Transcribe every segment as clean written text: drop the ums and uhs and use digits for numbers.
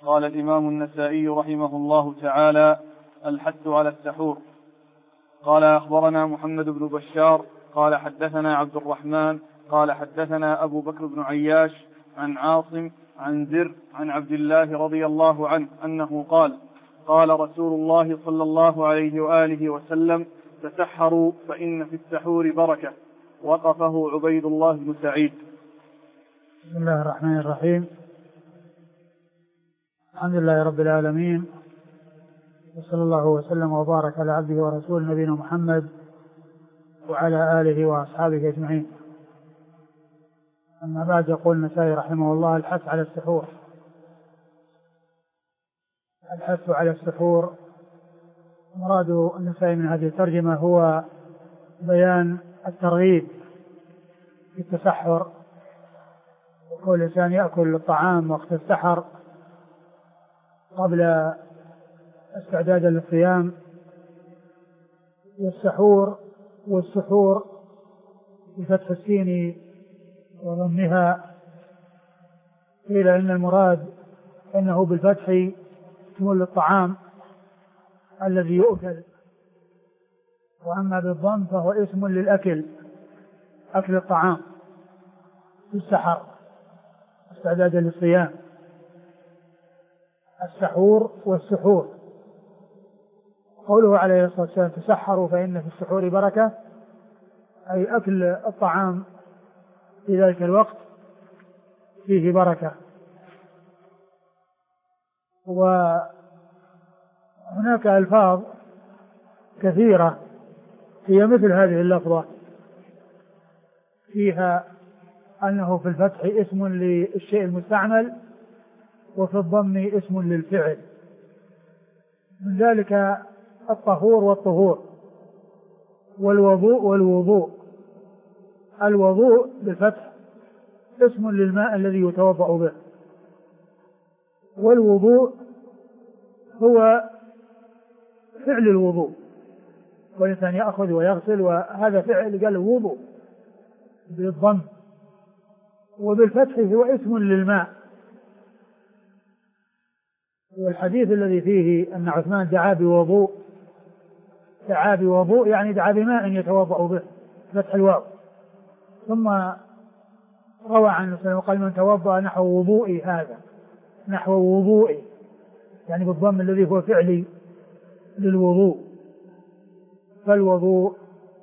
قال الإمام النسائي رحمه الله تعالى: الحث على السحور. قال: أخبرنا محمد بن بشار قال حدثنا عبد الرحمن قال حدثنا أبو بكر بن عياش عن عاصم عن زر عن عبد الله رضي الله عنه أنه قال: قال رسول الله صلى الله عليه وآله وسلم: تسحروا فإن في السحور بركة. وقفه عبيد الله بن سعيد. بسم الله الرحمن الرحيم. الحمد لله رب العالمين، وصلى الله وسلم وبارك على عبده ورسوله نبينا محمد وعلى آله وأصحابه أجمعين. أما بعد، يقول النسائي رحمه الله: الحث على السحور. الحث على السحور، مراد النسائي من هذه الترجمة هو بيان الترغيب في التسحر، وكل إنسان يأكل الطعام وقت السحر قبل استعداد للصيام. والسحور والسحور بفتح السين وضمها، قيل إن المراد أنه بالفتح اسم للطعام الذي يؤكل، وأما بالضم فهو اسم للأكل، أكل الطعام في السحر استعدادا للصيام. السحور والسحور. قوله عليه الصلاة والسلام: تسحروا فإن في السحور بركة، أي أكل الطعام في ذلك الوقت فيه بركة. وهناك ألفاظ كثيرة هي مثل هذه اللفظة، فيها أنه في الفتح اسم للشيء المستعمل، وفي الضم اسم للفعل. من ذلك الطهور والطهور، والوضوء والوضوء. الوضوء بالفتح اسم للماء الذي يتوضأ به، والوضوء هو فعل الوضوء، والإنسان يأخذ ويغسل، وهذا فعل قال وضوء بالضم. وبالفتح هو اسم للماء. والحديث الذي فيه أن عثمان دعا بوضوء يعني دعا بماء يتوضأ به، فتح الواو. ثم روى عن وسلم قال: من توضأ نحو وضوئي هذا، نحو وضوئي يعني بالضم الذي هو فعلي للوضوء. فالوضوء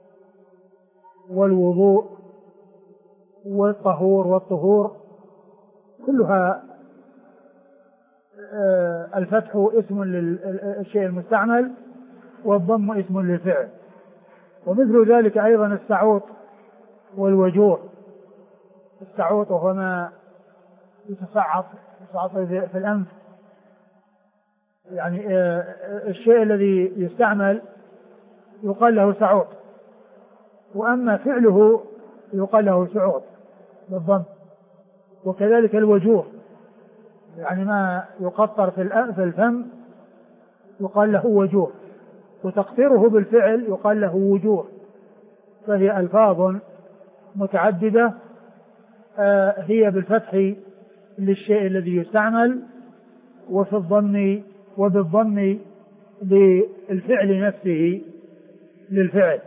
والوضوء والطهور والطهور كلها الفتح اسم للشيء المستعمل، والضم اسم للفعل. ومثل ذلك أيضا السعوط والوجور. السعوط وهو ما يتصعط في الأنف، يعني الشيء الذي يستعمل يقال له سعوط، وأما فعله يقال له سعوط بالضم. وكذلك الوجور، يعني ما يقطر في الفم يقال له وجور، وتقطيره بالفعل يقال له وجور. فهي ألفاظ متعددة هي بالفتح للشيء الذي يستعمل، وفي الضم وبالضم للفعل نفسه للفعل.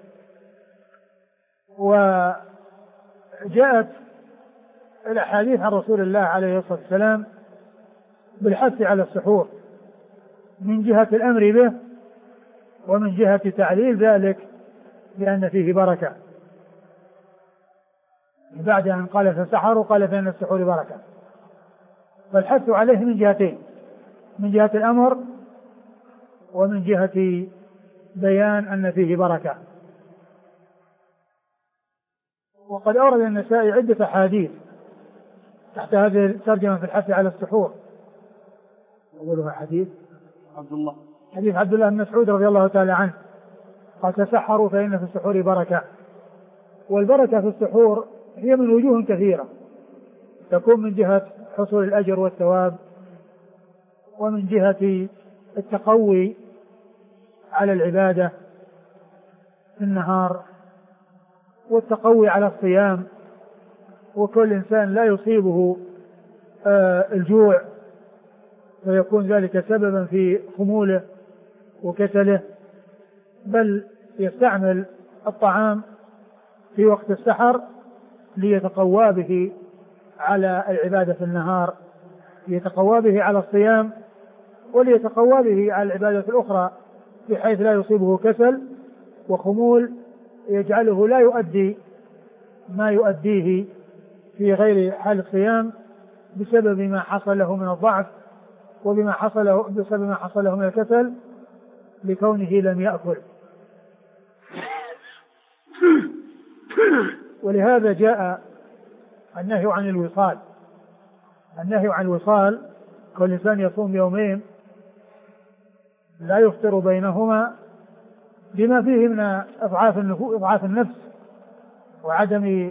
وجاءت الأحاديث عن رسول الله عليه الصلاة والسلام بالحث على السحور، من جهة الأمر به، ومن جهة تعليل ذلك بأن فيه بركة. بعد أن قال فسحروا قال فإن السحور بركة. فالحث عليه من جهتين: من جهة الأمر، ومن جهة بيان أن فيه بركة. وقد أورد النسائي عدة أحاديث تحت هذه الترجمة في الحث على السحور. أولها حديث عبد الله بن مسعود رضي الله تعالى عنه قال: تسحروا فإن في السحور بركة. والبركة في السحور هي من وجوه كثيرة، تكون من جهة حصول الأجر والثواب، ومن جهة التقوي على العبادة في النهار، والتقوي على الصيام. وكل إنسان لا يصيبه الجوع فيكون ذلك سببا في خموله وكسله، بل يستعمل الطعام في وقت السحر ليتقوى به على العبادة في النهار، ليتقوى به على الصيام، وليتقوى به على العبادة الأخرى، بحيث لا يصيبه كسل وخمول يجعله لا يؤدي ما يؤديه في غير حال الصيام بسبب ما حصل له من الضعف بسبب ما حصل له من الكسل لكونه لم يأكل. ولهذا جاء النهي عن الوصال. النهي عن الوصال كل إنسان يصوم يومين لا يفطر بينهما بما فيه من إضعاف النفس وعدم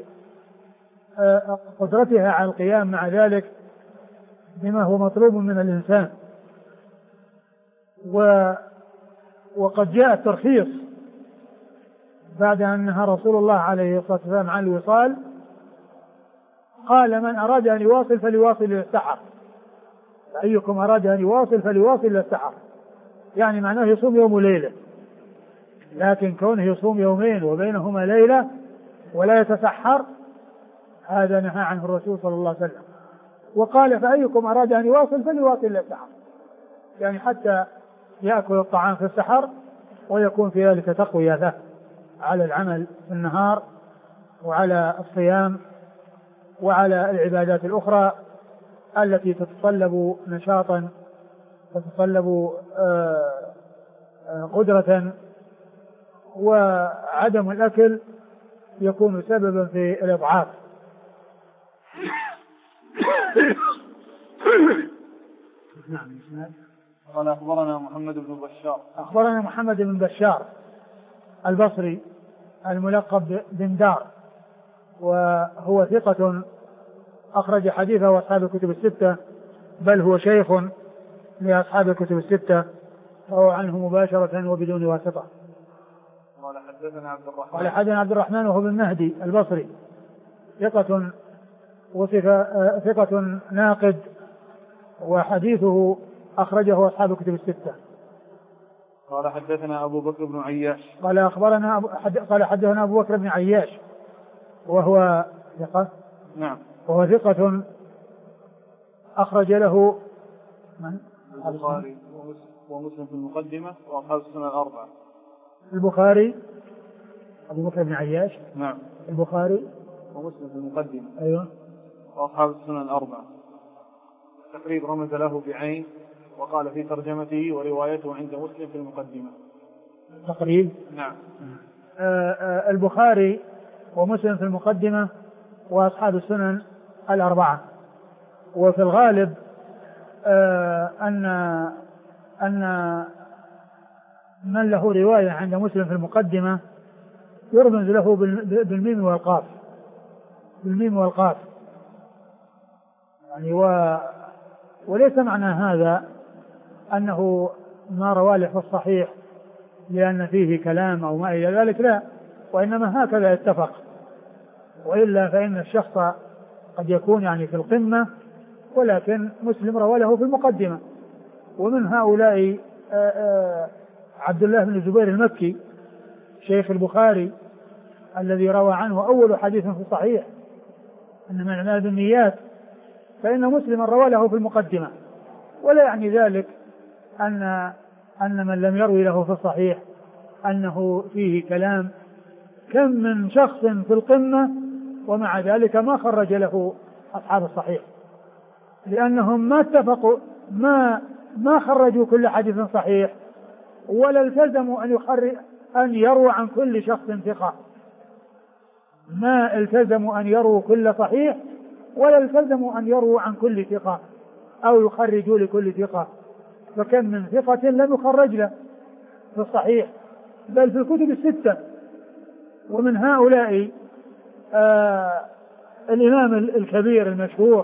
قدرتها على القيام مع ذلك بما هو مطلوب من الإنسان. وقد جاء الترخيص بعد أن نهى رسول الله عليه الصلاة والسلام عن الوصال، قال: من أراد أن يواصل فليواصل إلى السحر، أيكم أراد أن يواصل فليواصل إلى السحر، يعني معناه يصوم يوم وليلة، لكن كونه يصوم يومين وبينهما ليلة ولا يتسحر هذا نهى عنه الرسول صلى الله عليه وسلم. وقال: فأيكم أراد أن يواصل فليواصل إلى السحر، يعني حتى يأكل الطعام في السحر ويكون في ذلك تقوية له على العمل في النهار وعلى الصيام وعلى العبادات الأخرى التي تتطلب نشاطا تتطلب قدرة، وعدم الأكل يكون سببا في الإضعاف. قال: أخبرنا محمد بن بشار. أخبرنا محمد بن بشار البصري الملقب بن دار، وهو ثقة أخرج حديثه أصحاب الكتب الستة، بل هو شيخ لأصحاب الكتب الستة، فهو عنه مباشرة وبدون واسطة. قال: حدثنا عبد الرحمن. قال: حدثنا عبد الرحمن وهو بن مهدي البصري، ثقة ثقة ناقد، وحديثه أخرجه أصحاب الكتب الستة. قال: حدثنا أبو بكر بن عياش. قال حدثنا أبو بكر بن عياش وهو ثقة. نعم. وهو ثقة أخرج له من؟ البخاري ومسلم في المقدمة وأصحاب السنن الأربعة. البخاري أبو بكر بن عياش. نعم. البخاري ومسلم في المقدمة. أيوة. وأصحاب السنن الأربعة. تقريب رمز له بعين وقال في ترجمته وروايته عند مسلم في المقدمة. تقريب. نعم. البخاري ومسلم في المقدمة وأصحاب السنن الأربعة. وفي الغالب أن من له رواية عند مسلم في المقدمة يرمز له بالميم والقاف، بالميم والقاف يعني. وليس معنى هذا أنه ما رواه له في الصحيح لأن فيه كلام أو ما إلى ذلك، لا، وإنما هكذا اتفق. وإلا فإن الشخص قد يكون يعني في القمة ولكن مسلم روى له في المقدمة. ومن هؤلاء عبد الله بن الزبير المكي شيخ البخاري الذي روى عنه أول حديث في الصحيح إنما الأعمال بالنيات، فإن مسلم روى له في المقدمة. ولا يعني ذلك أن من لم يروي له في الصحيح أنه فيه كلام. كم من شخص في القمة ومع ذلك ما خرج له أصحاب الصحيح، لأنهم ما اتفقوا، ما خرجوا كل حديث صحيح، ولا التزموا أن يروا عن كل شخص ثقة. ما التزموا أن يروا كل صحيح، ولا التزموا أن يروا عن كل ثقة أو يخرجوا لكل ثقة. فكم من ثقة لم يخرج له في الصحيح بل في الكتب الستة. ومن هؤلاء الإمام الكبير المشهور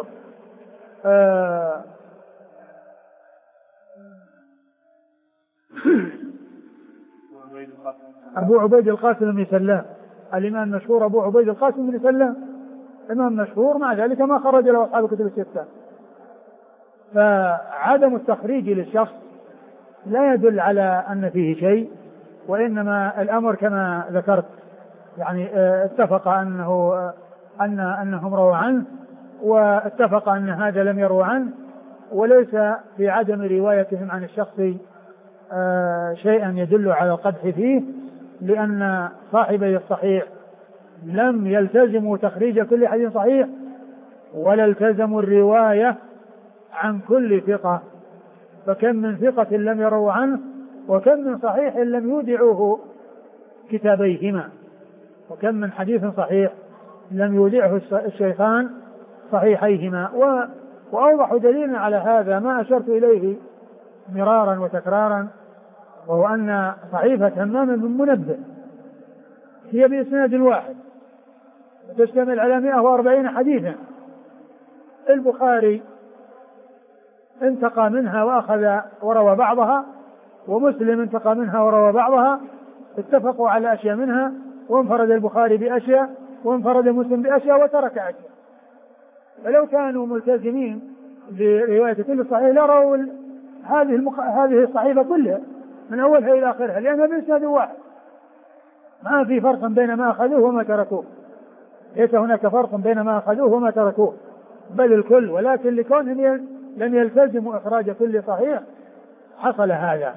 أبو عبيد القاسم بن سلام، الإمام المشهور أبو عبيد القاسم بن سلام، إمام مشهور، مع ذلك ما خرج له أصحاب الكتب الستة. فعدم التخريج للشخص لا يدل على أن فيه شيء، وإنما الأمر كما ذكرت يعني اتفق أنهم رووا عنه، واتفق أن هذا لم يروا عنه، وليس في عدم روايتهم عن الشخص شيئا يدل على القدح فيه، لأن صاحبي الصحيح لم يلتزموا تخريج كل حديث صحيح، ولا التزموا الرواية عن كل ثقة، فكم من ثقة لم يروا عنه، وكم من صحيح لم يودعوه كتابيهما، وكم من حديث صحيح لم يودعه الشيخان صحيحيهما. وأوضح دليل على هذا ما أشرت إليه مرارا وتكرارا، وهو أن صحيفة همام بن منبه هي بإسناد واحد تشتمل على 140 حديثا، البخاري انتقى منها وأخذ وروى بعضها، ومسلم انتقى منها وروى بعضها، اتفقوا على أشياء منها، وانفرد البخاري بأشياء وانفرد مسلم بأشياء وترك أشياء. فلو كانوا ملتزمين برواية كل صحيح لروا هذه الصحيفة كلها من أولها إلى آخرها، لأنها بإسناد واحد، ما في فرق بين ما أخذوه وما تركوه، ليس هناك فرق بين ما أخذوه وما تركوه، بل الكل، ولكن لكونهم لم يلتزموا إخراج كل صحيح حصل هذا.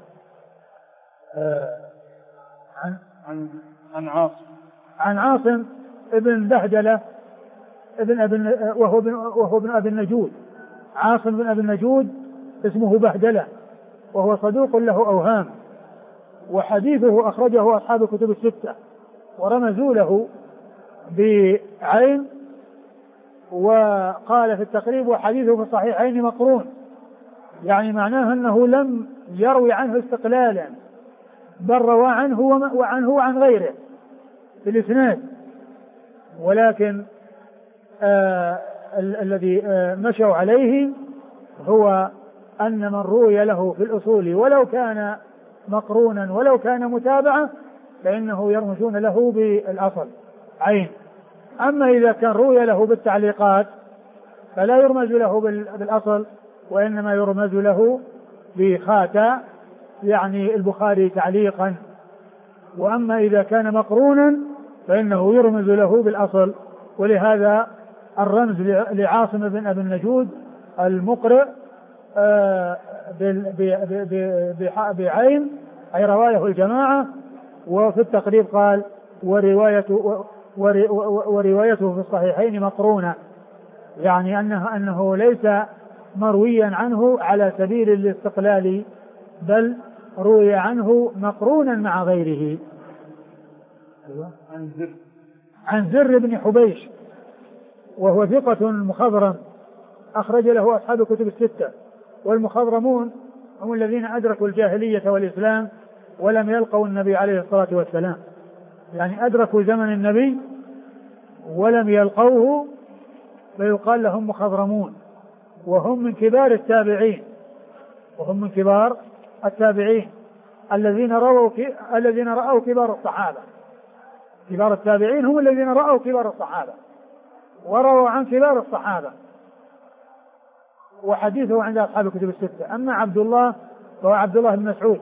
عن عاصم ابن بهدلة وهو ابن أبي النجود. عاصم بن أبي النجود اسمه بهدلة، وهو صدوق له أوهام، وحديثه أخرجه أصحاب الكتب الستة، ورمزوا له بعين، وقال في التقريب وحديثه في الصحيحين مقرون، يعني معناه أنه لم يروي عنه استقلالا، بل روى عنه وعن غيره في الإسناد، ولكن الذي مشوا عليه هو أن من روي له في الأصول ولو كان مقرونا ولو كان متابعة فإنه يرمزون له بالأصل عين. أما إذا كان روي له بالتعليقات فلا يرمز له بالأصل، وإنما يرمز له بخاتا، يعني البخاري تعليقا. وأما إذا كان مقرونا فإنه يرمز له بالأصل، ولهذا الرمز لعاصم بن أبي النجود المقرئ بعين أي روايه الجماعة. وفي التقريب قال وروايته في الصحيحين مقرونة، يعني أنه ليس مرويا عنه على سبيل الاستقلال، بل روي عنه مقرونا مع غيره. عن زر بن حبيش وهو ثقة مخضرم أخرج له أصحاب الكتب الستة. والمخضرمون هم الذين أدركوا الجاهلية والإسلام ولم يلقوا النبي عليه الصلاة والسلام، يعني أدركوا زمن النبي ولم يلقوه، فيقال لهم مخضرمون، وهم من كبار التابعين الذين رأوا كبار الصحابة. كبار التابعين هم الذين رأوا كبار الصحابة ورووا عن كبار الصحابة، وحديثه عند أصحاب الكتب الستة. أما عبد الله فهو عبد الله بن مسعود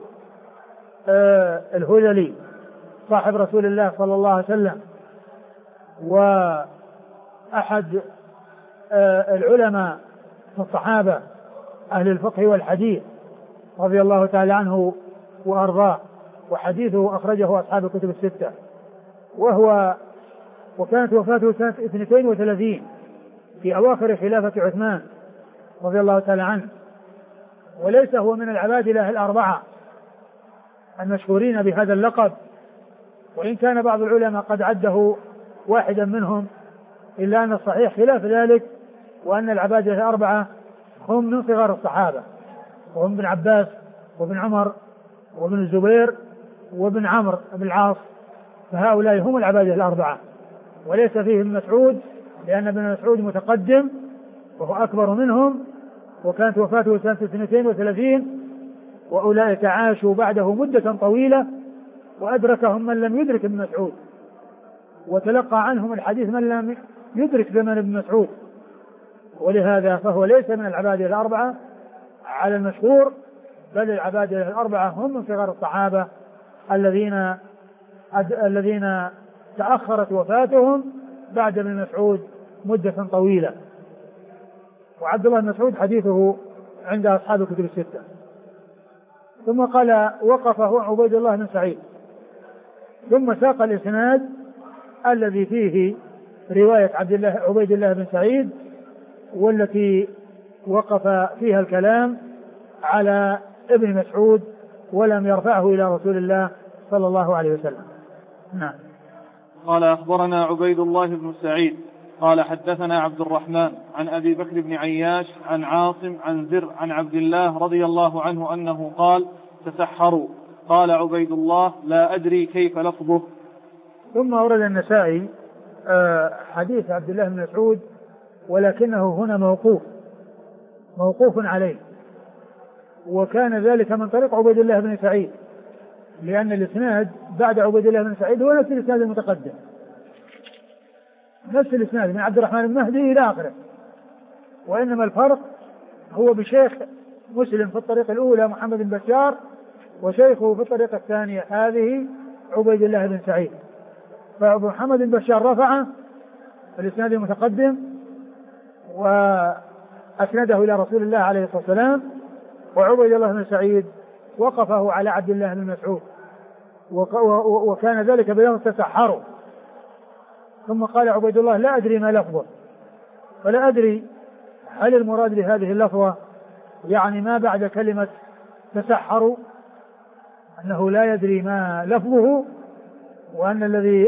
الهذلي صاحب رسول الله صلى الله عليه وسلم، وأحد العلماء في الصحابة أهل الفقه والحديث رضي الله تعالى عنه وأرضاه، وحديثه أخرجه أصحاب الكتب الستة. وكانت وفاته سنة 32 في أواخر خلافة عثمان رضي الله تعالى عنه، وليس هو من العبادلة الأربعة المشهورين بهذا اللقب، وإن كان بعض العلماء قد عده واحدا منهم، إلا أن الصحيح خلاف ذلك، وأن العبادلة الأربعة هم من صغار الصحابة، وهم ابن عباس وابن عمر وابن الزبير وابن عمرو بن العاص، فهؤلاء هم العبادلة الأربعة، وليس فيهم مسعود، لأن ابن مسعود متقدم وهو أكبر منهم، وكانت وفاته سنة 32، وأولئك عاشوا بعده مدة طويلة، وأدركهم من لم يدرك ابن مسعود، وتلقى عنهم الحديث من لم يدرك زمن ابن مسعود. ولهذا فهو ليس من العبادة الأربعة على المشهور، بل العبادة الأربعة هم من صغار الصحابة الذين تأخرت وفاتهم بعد ابن مسعود مدة طويلة. وعبد الله بن مسعود حديثه عند أصحاب الكتب الستة. ثم قال وقفه عبيد الله بن سعيد، ثم ساق الإسناد الذي فيه رواية عبيد الله بن سعيد، والتي وقف فيها الكلام على ابن مسعود ولم يرفعه إلى رسول الله صلى الله عليه وسلم. نعم. قال أخبرنا عبيد الله بن سعيد قال حدثنا عبد الرحمن عن أبي بكر بن عياش عن عاصم عن زر عن عبد الله رضي الله عنه أنه قال تسحروا. قال عبيد الله لا أدري كيف لفظه. ثم أورد النسائي حديث عبد الله بن مسعود، ولكنه هنا موقوف عليه، وكان ذلك من طريق عبيد الله بن سعيد، لأن الإسناد بعد عبيد الله بن سعيد هو نفس الإسناد المتقدم، نفس الإسناد من عبد الرحمن المهدي إلى آخره، وإنما الفرق هو بشيخ مسلم في الطريق الأولى محمد بن بشار، وشيخه في الطريقة الثانية هذه عبيد الله بن سعيد. فمحمد بن بشار رفعه الإسناد المتقدم وأسنده إلى رسول الله عليه الصلاة والسلام، وعبيد الله بن سعيد وقفه على عبد الله بن مسعود، وكان ذلك بيوم تسحروا. ثم قال عبيد الله لا أدري ما لفظه، فلا أدري هل المراد بهذه اللفظة يعني ما بعد كلمة تسحروا أنه لا يدري ما لفظه، وأن الذي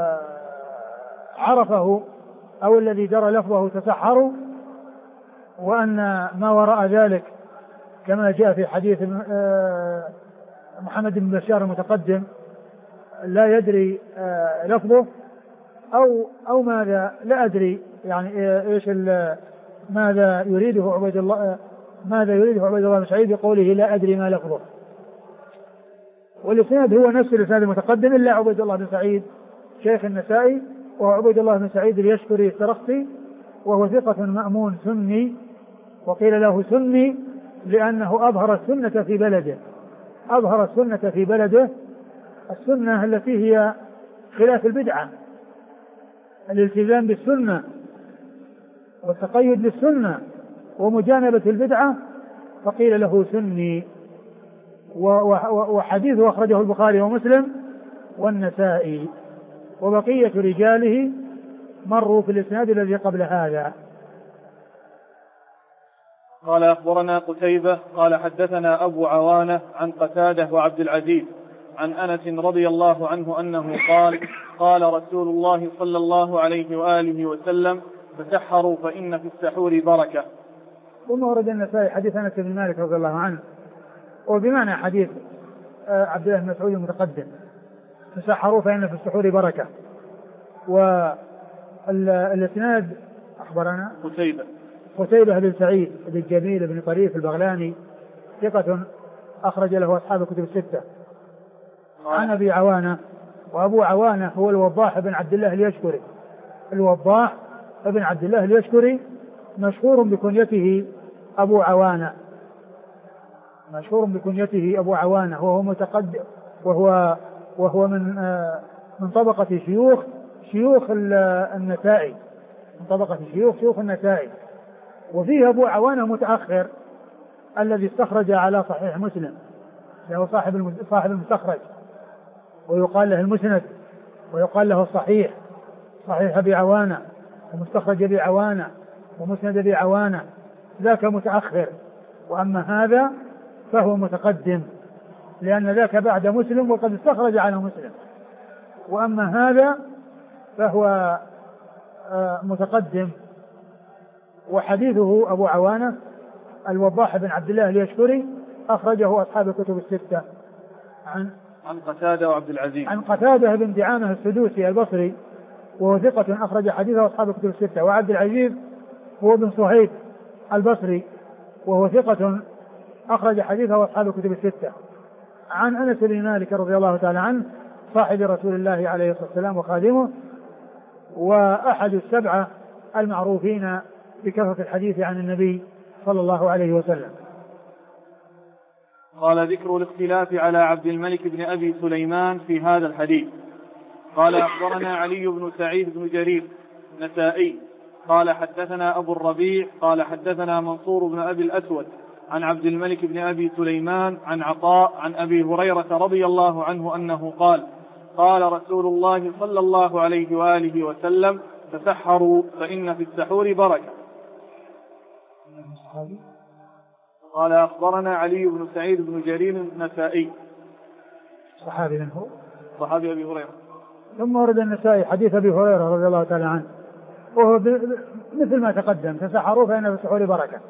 عرفه أو الذي درى لفظه تسحروا، وأن ما وراء ذلك كما جاء في حديث محمد بن بشار المتقدم لا يدري لفظه أو ماذا، لا أدري يعني إيش ماذا يريده عبيد الله بن سعيد بقوله لا أدري ما لفظه. والإسناد هو نفس الإسناد المتقدم إلا عبيد الله بن سعيد شيخ النسائي، وهو عبيد الله بن سعيد اليشكري السرخسي، وهو ثقة مأمون سني، وقيل له سني لأنه أظهر السنة في بلده، السنة التي هي خلاف البدعة، الالتزام بالسنة والتقيد بالسنة ومجانبة البدعة، فقيل له سني. وحديثه أخرجه البخاري ومسلم والنسائي، وبقية رجاله مروا في الإسناد الذي قبل هذا. قال أخبرنا قتيبة قال حدثنا أبو عوانة عن قتادة وعبد العزيز عن أنس رضي الله عنه أنه قال قال رسول الله صلى الله عليه وآله وسلم تسحروا فإن في السحور بركة. ثم ورد النسائي حديث أنس بن مالك رضي الله عنه، وبمعنى حديث عبد الله بن مسعود المتقدم تسحروا فإن في السحور بركة. والإسناد أخبرنا قتيبة بن سعيد بن جميل بن طريف البغلاني ثقة أخرج له أصحاب الكتب الستة، عن أبي عوانة، وأبو عوانة هو الوضاح بن عبد الله اليشكري، الوضاح بن عبد الله اليشكري مشهور بكنيته أبو عوانة، وهو متقدم، وهو من طبقة شيوخ النسائي، من طبقة شيوخ النسائي. وفيه أبو عوانة متأخر الذي استخرج على صحيح مسلم، له صاحب المستخرج، ويقال له المسند، ويقال له الصحيح، صحيح أبي عوانة ومستخرج أبي عوانة ومسند أبي عوانة، ذاك متأخر. وأما هذا فهو متقدم، لأن ذاك بعد مسلم وقد استخرج على مسلم، وأما هذا فهو متقدم. وحديثه أبو عوانة الوضاح بن عبد الله اليشكري أخرجه أصحاب الكتب الستة عن قتادة وعبد العزيز، عن قتادة بن دعامة السدوسي البصري، وهو ثقة أخرج حديثه أصحاب الكتب الستة. وعبد العزيز هو بن صهيب البصري، وهو ثقة أخرج حديثه أصحاب الكتب الستة. عن أنس بن مالك رضي الله تعالى عنه صاحب رسول الله عليه الصلاة والسلام وخادمه، وأحد السبعة المعروفين بكثرة الحديث عن النبي صلى الله عليه وسلم. قال ذكر الاختلاف على عبد الملك بن أبي سليمان في هذا الحديث. قال أخبرنا علي بن سعيد بن جرير النسائي قال حدثنا أبو الربيع قال حدثنا منصور بن أبي الأسود عن عبد الملك بن أبي سليمان عن عطاء عن أبي هريرة رضي الله عنه أنه قال قال رسول الله صلى الله عليه وآله وسلم تسحروا فإن في السحور بركة. قال أخبرنا علي بن سعيد بن جرير النسائي صحابي من هو؟ صحابي أبي هريرة. ثم ورد النسائي حديث أبي هريرة رضي الله تعالى عنه وهو مثل ما تقدم تسحروا فإن في السحور بركة.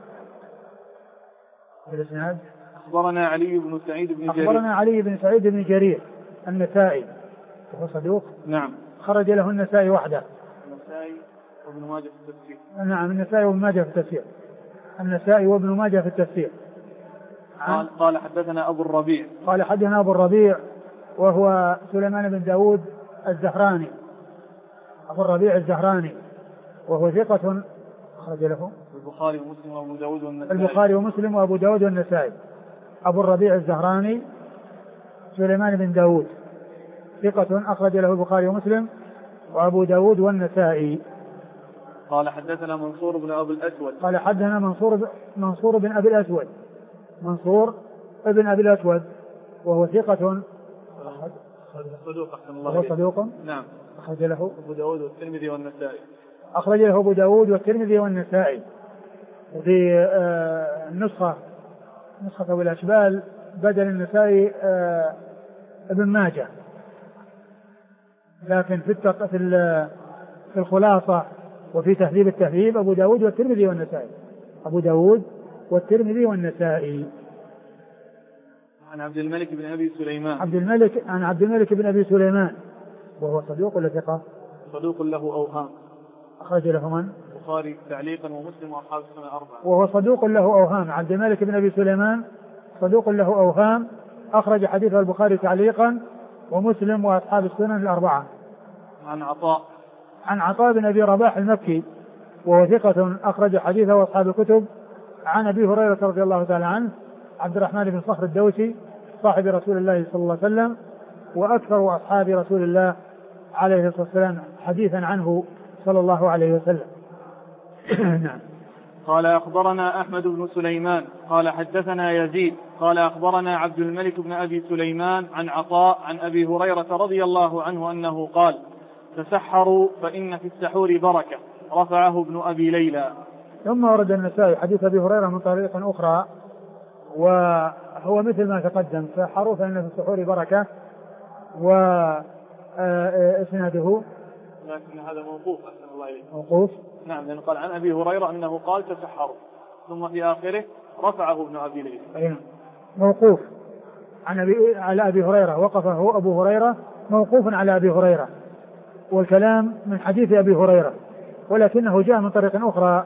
بالإسناد أخبرنا علي بن سعيد بن جرير. أخبرنا علي بن سعيد بن جرير النسائي وهو صدوق. نعم. خرج له النسائي وحده. النسائي وابن ماجه في التفسير. نعم النسائي وابن ماجه في التفسير. النسائي وابن ماجه في التفسير. قال حدثنا أبو الربيع. قال حدثنا أبو الربيع وهو سليمان بن داود الزهراني أبو الربيع الزهراني وهو ثقة خرج له البخاري ومسلم وأبو داود والنسائي. البخاري ومسلم وأبو داود والنسائي. أبو الربيع الزهراني سليمان بن داود ثقة أخرج له البخاري ومسلم وأبو داود والنسائي. قال حدثنا منصور بن أبي الأسود. قال حدثنا منصور بن أبي الأسود منصور ابن أبي الأسود وهو ثقة صدوق أحسن الله وهو صدوق. نعم. أخرج له أبو داود والترمذي والنسائي. أخرج له أبو داود والترمذي والنسائي. وفي نسخة أبو الأشبال بدل النسائي ابن ماجه لكن في الخلاصة وفي تهذيب التهذيب أبو داود والترمذي والنسائي. أبو داود والترمذي والنسائي. عن عبد الملك بن أبي سليمان. عن عبد الملك بن أبي سليمان وهو صدوق ولا ثقة؟ صدوق له أوهام. أخرج له من؟ البخاري تعليقا ومسلم وأصحاب السنة الأربعة. وهو صدوق له أوهام. عبد الملك بن أبي سليمان صدوق له أوهام أخرج حديثه البخاري تعليقا ومسلم وأصحاب السنن الأربعة. عن عطاء بن أبي رباح المكي وهو ثقة أخرج حديثه وأصحاب الكتب. عن أبي هريرة رضي الله تعالى عنه عبد الرحمن بن صخر الدوسي صاحب رسول الله صلى الله عليه وسلم وأكثر أصحاب رسول الله عليه الصلاة والسلام حديثا عنه صلى الله عليه وسلم. نعم. قال أخبرنا أحمد بن سليمان قال حدثنا يزيد قال أخبرنا عبد الملك بن أبي سليمان عن عطاء عن أبي هريرة رضي الله عنه أنه قال تسحروا فإن في السحور بركة رفعه ابن أبي ليلى. ثم ورد النسائي حديث أبي هريرة من طريق أخرى وهو مثل ما تقدم تسحروا فإن في السحور بركة وإسناده لكن هذا موقوف أحسن الله إليه. موقوف. نعم لأنه قال عن أبي هريرة أنه قال تسحروا ثم في آخره رفعه ابن أبي ليلى. موقوف على أبي هريرة وقفه أبو هريرة موقوف على أبي هريرة والكلام من حديث أبي هريرة ولكنه جاء من طريق أخرى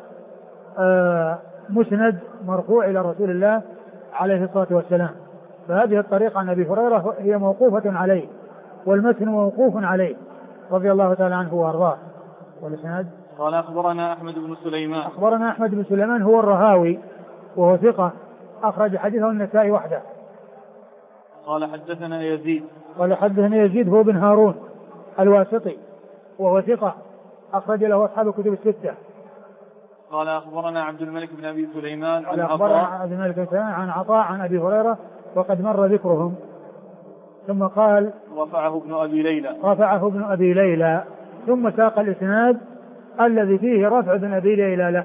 مسند مرفوع إلى رسول الله عليه الصلاة والسلام. فهذه الطريقة عن أبي هريرة هي موقوفة عليه والمتن موقوف عليه رضي الله تعالى عنه وأرضاه. والإسناد قال أخبرنا أحمد بن سليمان. أخبرنا أحمد بن سليمان هو الرهاوي وهو ثقة أخرج حديثه النسائي وحده. قال حدثنا يزيد. قال حدثنا يزيد هو بن هارون الواسطي وهو ثقة أخرج له أصحاب الكتب الستة. قال أخبرنا عبد الملك بن أبي سليمان عن عطاء عن أبي هريرة وقد مر ذكرهم. ثم قال رفعه ابن أبي ليلى ثم ساق الإسناد الذي فيه رفع ابن أبي ليلى له.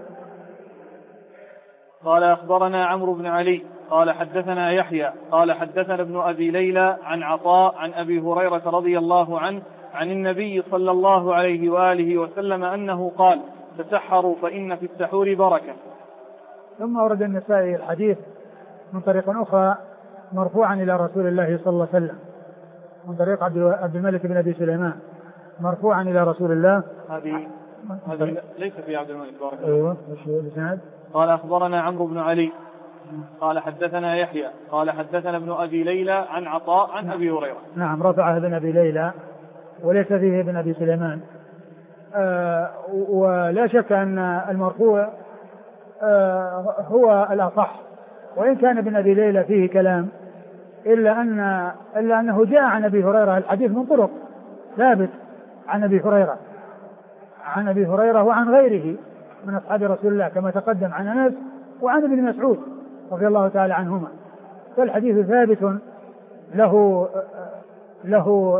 قال أخبرنا عمرو بن علي قال حدثنا يحيى قال حدثنا ابن أبي ليلى عن عطاء عن أبي هريرة رضي الله عنه عن النبي صلى الله عليه وآله وسلم أنه قال تسحروا فإن في السحور بركة. ثم ورد النسائي الحديث من طريق أخرى مرفوعا إلى رسول الله صلى الله عليه وسلم من طريق عبد الملك بن أبي سليمان مرفوعا إلى رسول الله. هذه ليس في عبد الملك بارك الله. أيوة. الإسناد قال أخبرنا عمرو بن علي قال حدثنا يحيى قال حدثنا ابن أبي ليلى عن عطاء عن أبي هريرة. نعم رفعه ابن أبي ليلى وليس فيه ابن أبي سليمان. ولا شك أن المرفوع هو الأصح، وإن كان ابن أبي ليلى فيه كلام، إلا أنه جاء عن أبي هريرة الحديث من طرق ثابت عن أبي هريرة وعن غيره من أصحاب رسول الله، كما تقدم عن أنس وعن ابن مسعود رضي الله تعالى عنهما. فالحديث ثابت له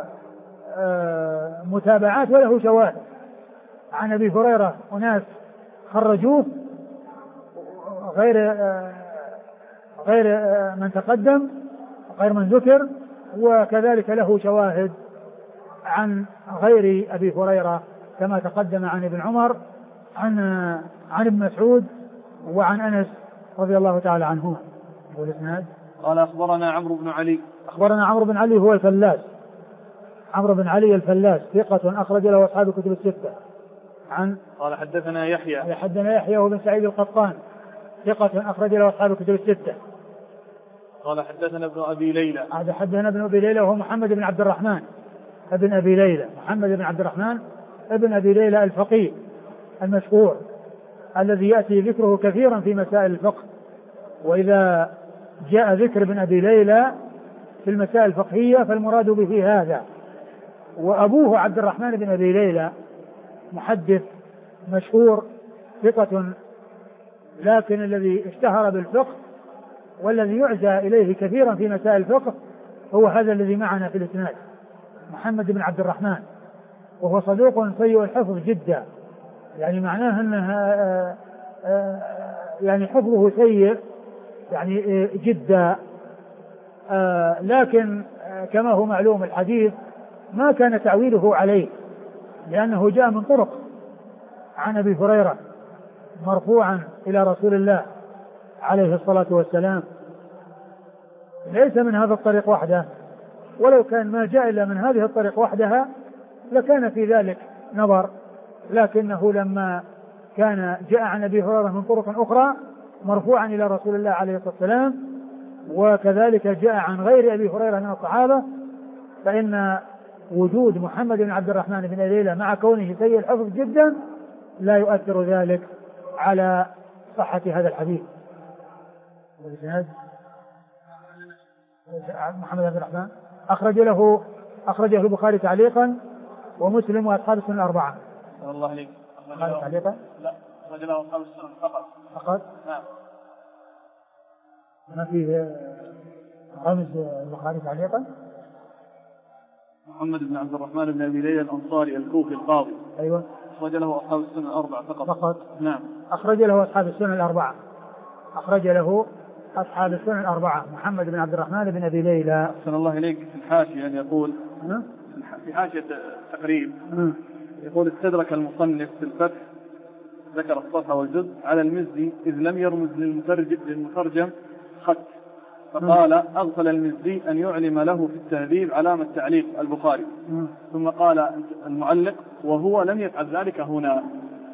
متابعات وله شواهد. عن أبي هريرة أناس خرجوه غير من تقدم، غير من ذكر، وكذلك له شواهد عن غير أبي هريرة كما تقدم عن ابن عمر، عن ابن مسعود، وعن أنس رضي الله تعالى عنهما. والإسناد قال أخبرنا عمرو بن علي. أخبرنا عمرو بن علي هو الفلاس، عمرو بن علي الفلاس ثقة أخرج له أصحاب الكتب الستة. قال حدثنا يحيى وابن سعيد القطان ثقة أخرج له أصحاب الكتب الستة. قال حدثنا ابن أبي ليلى. حدثنا ابن أبي ليلى وهو محمد بن عبد الرحمن ابن أبي ليلى، محمد بن عبد الرحمن ابن أبي ليلى الفقيه المشهور الذي يأتي ذكره كثيرا في مسائل الفقه. وإذا جاء ذكر ابن أبي ليلى في المسائل الفقهية فالمراد به هذا. وأبوه عبد الرحمن بن أبي ليلى محدث مشهور ثقة، لكن الذي اشتهر بالفقه والذي يعزى إليه كثيرا في مسائل الفقه هو هذا الذي معنا في الإسناد، محمد بن عبد الرحمن، وهو صدوق سيء الحفظ جدا، يعني معناه أنه يعني حفظه سيء يعني جدا. لكن كما هو معلوم الحديث ما كان تعويله عليه، لأنه جاء من طرق عن أبي هريرة مرفوعا إلى رسول الله عليه الصلاة والسلام، ليس من هذا الطريق وحده. ولو كان ما جاء إلا من هذه الطريق وحدها لكان في ذلك نظر، لكنه لما كان جاء عن أبي هريرة من طرق أخرى مرفوعا إلى رسول الله عليه الصلاة والسلام، وكذلك جاء عن غير أبي هريرة من الصحابة، فإن وجود محمد بن عبد الرحمن بن أبي ليلى مع كونه سيء الحفظ جدا لا يؤثر ذلك على صحة هذا الحديث. محمد بن عبد الرحمن أخرجه البخاري تعليقا ومسلم وأصحاب السنن الأربعة. الله عليك. تعليقا؟ لا، أخرج له أصحاب السنن فقط. نعم. ما فيه رمز البخاري تعليقا؟ محمد بن عبد الرحمن بن أبي ليلى الأنصاري الكوفي القاضي. أيوة. أخرج له أصحاب السنن الأربعة فقط. نعم. أخرج له أصحاب السنن الأربعة. محمد بن عبد الرحمن بن أبي ليلى. أحسن الله إليك. في الحاشية أن يقول في حاشية التقريب يقول استدرك المصنف في الفتح ذكر الصفحة والجزء على المزي إذ لم يرمز للمترجم خط، فقال أغفل المزي أن يعلم له في التهذيب علامة تعليق البخاري. ثم قال المعلق وهو لم يفعل ذلك هنا.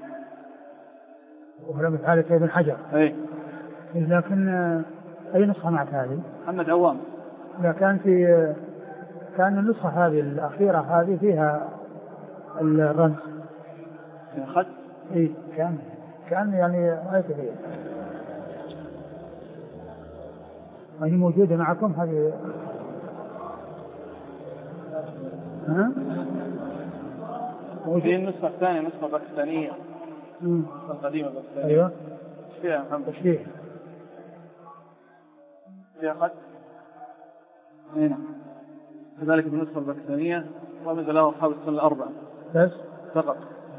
ولم يفعل ذلك ابن حجر. لكن أي نسخة معك هذه؟ محمد عوام. لا، كان النسخة هذه الأخيرة هذه فيها الرمز خط. إيه كان يعني رأيت فيها. هي موجودة معكم هذه؟ موجودة النسخة الثانية، نسخة باكستانية. النسخة القديمة باكستانية. أيوة. ايش فيها محمد؟ فيها خط. هنا كذلك بالنسخة الباكستانية رمز له أصحاب السنن الأربعة بس فقط.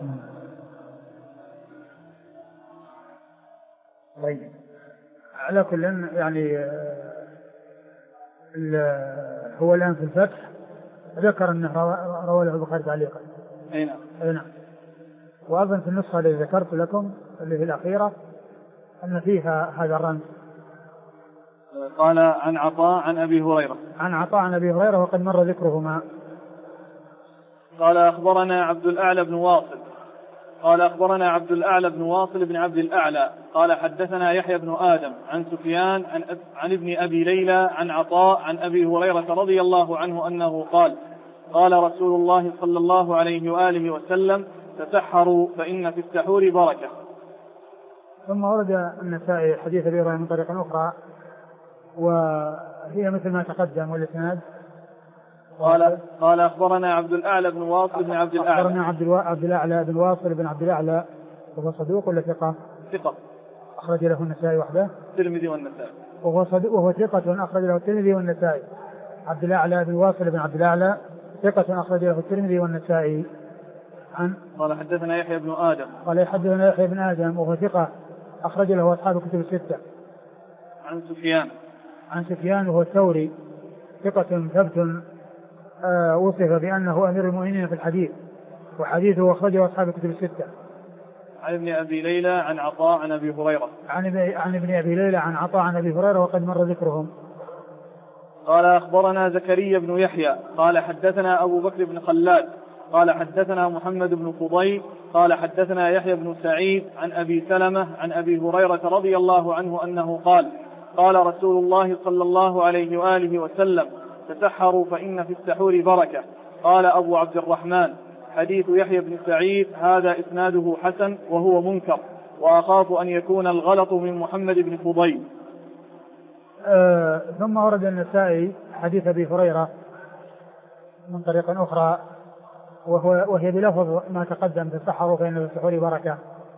طيب، على كل يعني هو الآن في الفتح ذكر أنه روى له البخاري تعليقا. أي نعم. وأظن في النسخة التي ذكرت لكم اللي في الأخيرة أن فيها هذا الرمز. قال عن عطاء عن أبي هريرة. وقد مر ذكرهما. قال أخبرنا عبد الأعلى بن واصل بن عبد الأعلى قال حدثنا يحيى بن آدم عن سفيان عن ابن أبي ليلى عن عطاء عن أبي هريرة رضي الله عنه أنه قال رسول الله صلى الله عليه وآله وسلم تسحروا فإن في السحور بركة. ثم ورد النسائي حديث أبي هريرة من طريق أخرى وهي مثل ما تقدم والإسناد. قال أخبرنا عبد الأعلى بن واصل بن عبد الأعلى. أخبرنا عبد الأعلى بن واصل بن عبد الأعلى وهو صدوق ولا ثقة؟ ثقة. أخرج له النسائي وحده. الترمذي والنسائي. وهو ثقة أخرج له الترمذي والنسائي. عبد الأعلى بن واصل بن عبد الأعلى ثقة أخرج له الترمذي والنسائي. قال حدثنا يحيى بن آدم. قال حدثنا يحيى بن آدم وهو ثقة أخرج له أصحاب الكتب الستة. عن سفيان وهو الثوري ثقة ثبت وصف بأنه أمير المؤمنين في الحديث وحديثه أخرجه أصحاب الكتب الستة. عن ابن أبي ليلى عن عطاء عن أبي هريرة. عن ابن أبي ليلى عن عطاء عن أبي هريرة وقد مر ذكرهم. قال أخبرنا زكريا بن يحيى قال حدثنا أبو بكر بن خلاد قال حدثنا محمد بن فضيل قال حدثنا يحيى بن سعيد عن أبي سلمة عن أبي هريرة رضي الله عنه أنه قال رسول الله صلى الله عليه وآله وسلم تسحروا فإن في السحور بركة. قال أبو عبد الرحمن حديث يحيى بن سعيد هذا إسناده حسن وهو منكر وأخاف أن يكون الغلط من محمد بن فضيل. ثم ورد النسائي حديث أبي هريرة من طريق أخرى وهي بلفظ ما تقدم تسحروا فإن في السحور بركة.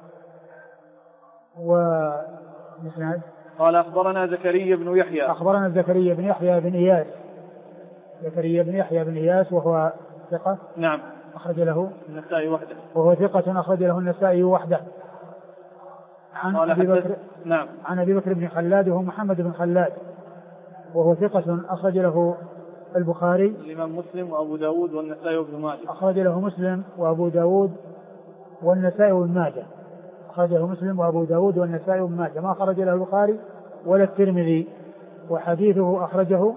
ومسند قال أخبرنا زكريا بن يحيى. أخبرنا زكريا بن يحيى بن إياس. زكريا بن يحيى بن إياس وهو ثقة. نعم. أخرج له النسائي وحده. وهو ثقة أخرج له النسائي وحده. عن أبي بكر بن خلاد وهو محمد بن خلاد وهو ثقة أخرج له البخاري. الإمام مسلم وأبو داود والنسائي وابن ماجه. أخرج له مسلم وأبو داود والنسائي وابن ماجه. أخرج له مسلم وأبو داود والنسائي وابن ماجه. ما أخرج له البخاري ولا الترمذي وحديثه أخرجه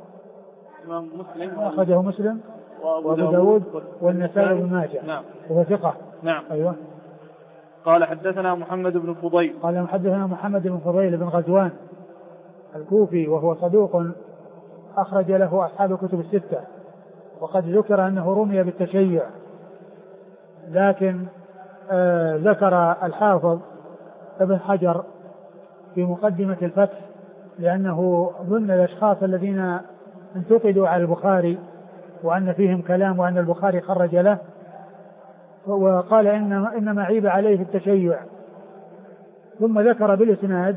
مسلم وأبو داود والنسائي وابن ماجه. نعم. وهو ثقة. نعم. أيوة. قال حدثنا محمد بن فضيل. قال حدثنا محمد بن فضيل بن غزوان الكوفي وهو صدوق أخرج له أصحاب الكتب الستة وقد ذكر أنه رمي بالتشيع لكن ذكر الحافظ ابن حجر في مقدمة الفتح لأنه ضمن الأشخاص الذين انتقدوا على البخاري وأن فيهم كلام وأن البخاري خرج له وقال إنما عيب عليه التشيع. ثم ذكر بالإسناد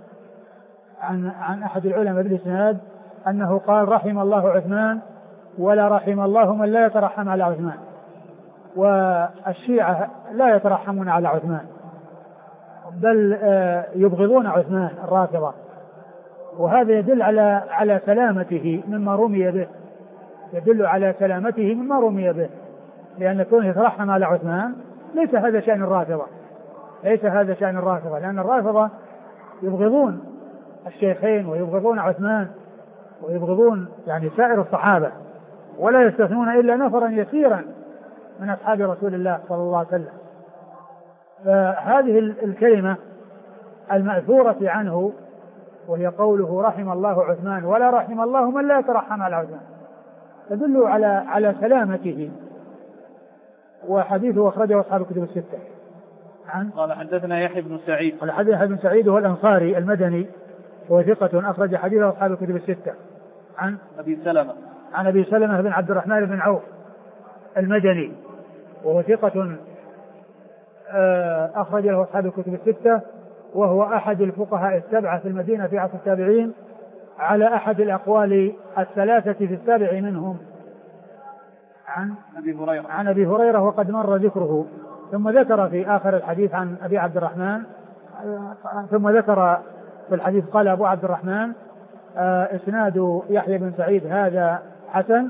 عن أحد العلماء بالإسناد أنه قال رحم الله عثمان ولا رحم الله من لا يترحم على عثمان. والشيعة لا يترحمون على عثمان بل يبغضون عثمان الرافضة وهذا يدل على سلامته مما رمي به. يدل على سلامته مما رمي به لأن كونه يترحم على عثمان ليس هذا شأن الرافضة. لأن الرافضة يبغضون الشيخين ويبغضون عثمان ويبغضون يعني سائر الصحابة ولا يستثنون إلا نفرا يسيرا من أصحاب رسول الله صلى الله عليه وسلم. فهذه الكلمة المأثورة عنه وهي قوله رحم الله عثمان ولا رحم الله من لا يترحم على عثمان تدل على سلامته. وحديثه أخرجه أصحاب الكتب الستة. قال حدثنا يحيى بن سعيد. قال حدثنا يحيى بن سعيد وهو الأنصاري المدني وهو ثقة أخرج حديثه أصحاب الكتب الستة. عن أبي سلمة بن عبد الرحمن بن عوف المدني وهو ثقة أخرج له أصحاب الكتب الستة وهو أحد الفقهاء السبعة في المدينة في عصر التابعين على أحد الأقوال الثلاثة في السابع منهم. عن أبي هريرة وقد مر ذكره. ثم ذكر في آخر الحديث عن أبي عبد الرحمن ثم ذكر في الحديث قال أبو عبد الرحمن إسناد يحيى بن سعيد هذا حسن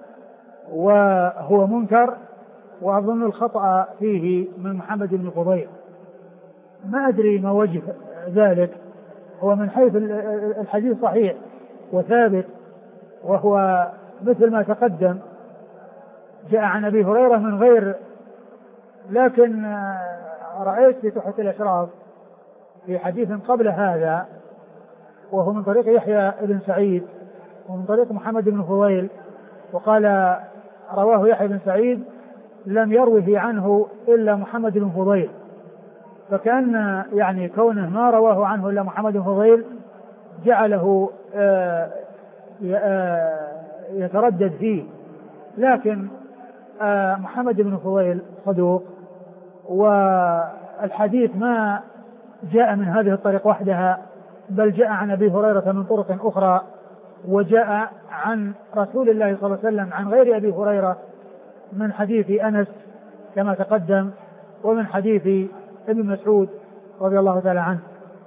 وهو منكر وأظن الخطأ فيه من محمد بن فضيل. ما أدري ما وجه ذلك. هو من حيث الحديث صحيح وثابت وهو مثل ما تقدم جاء عن أبي هريرة من غير لكن رأيت في تحفة الأشراف في حديث قبل هذا وهو من طريق يحيى بن سعيد ومن طريق محمد بن فضيل وقال رواه يحيى بن سعيد لم يروه عنه إلا محمد بن فضيل فكان يعني كونه ما رواه عنه إلا محمد بن فضيل جعله يتردد فيه. لكن محمد بن فضيل صدوق، والحديث ما جاء من هذه الطريق وحدها، بل جاء عن أبي هريرة من طرق أخرى، وجاء عن رسول الله صلى الله عليه وسلم عن غير أبي هريرة من حديث أنس كما تقدم، ومن حديث ابن مسعود رضي الله تعالى عنه.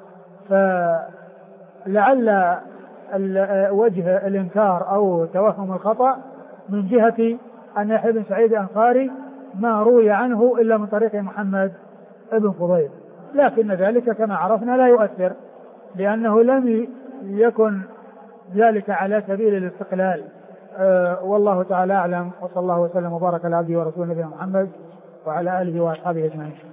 فلعل وجه الإنكار أو توهم الخطأ من جهة أن يحيى بن سعيد الأنصاري ما روي عنه إلا من طريق محمد بن فضيل، لكن ذلك كما عرفنا لا يؤثر، لأنه لم يكن ذلك على سبيل الاستقلال. والله تعالى أعلم، وصلى الله وسلم وبارك على عبده ورسوله نبينا محمد وعلى آله وأصحابه أجمعين.